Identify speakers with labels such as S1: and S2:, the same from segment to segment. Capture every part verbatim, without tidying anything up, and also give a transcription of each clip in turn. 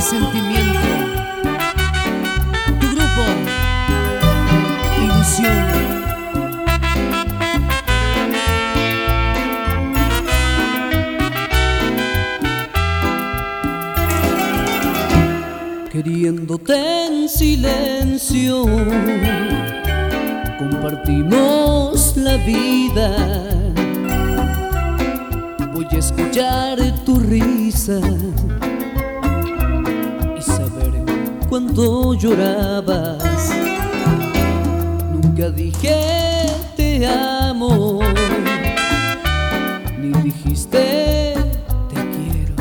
S1: sentimiento. Tu grupo, Ilusión. Queriéndote en silencio, compartimos la vida. Voy a escuchar tu risa y saber cuánto llorabas. Nunca dije te amo, ni dijiste te quiero.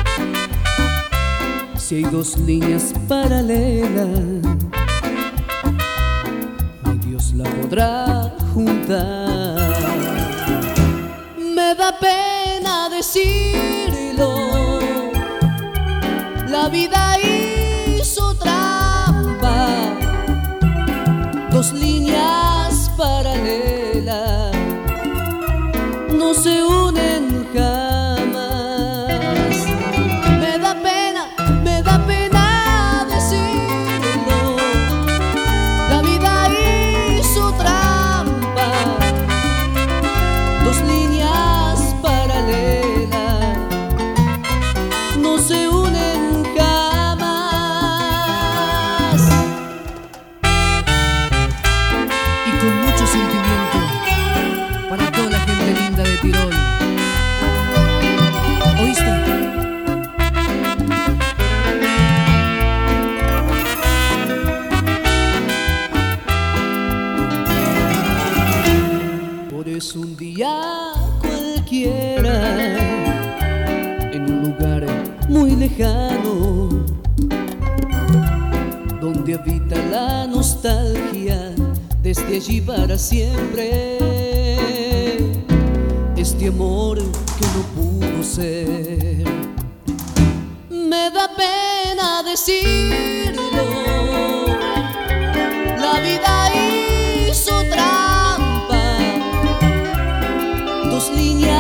S1: Si hay dos líneas paralelas, ni Dios la podrá juntar. Me da pena decirlo, la vida hizo trampa. Dos líneas paralelas no se unen jamás. Me da pena, me da pena decirlo, la vida hizo trampa. Dos líneas paralelas no se unen jamás. Y con mucho sentimiento para toda la gente linda de Tirol. ¿Oíste? Por eso un día cualquiera, en un lugar muy lejano, donde habita la nostalgia, desde allí para siempre, este amor que no pudo ser. Me da pena decirlo, la vida hizo trampa. Dos líneas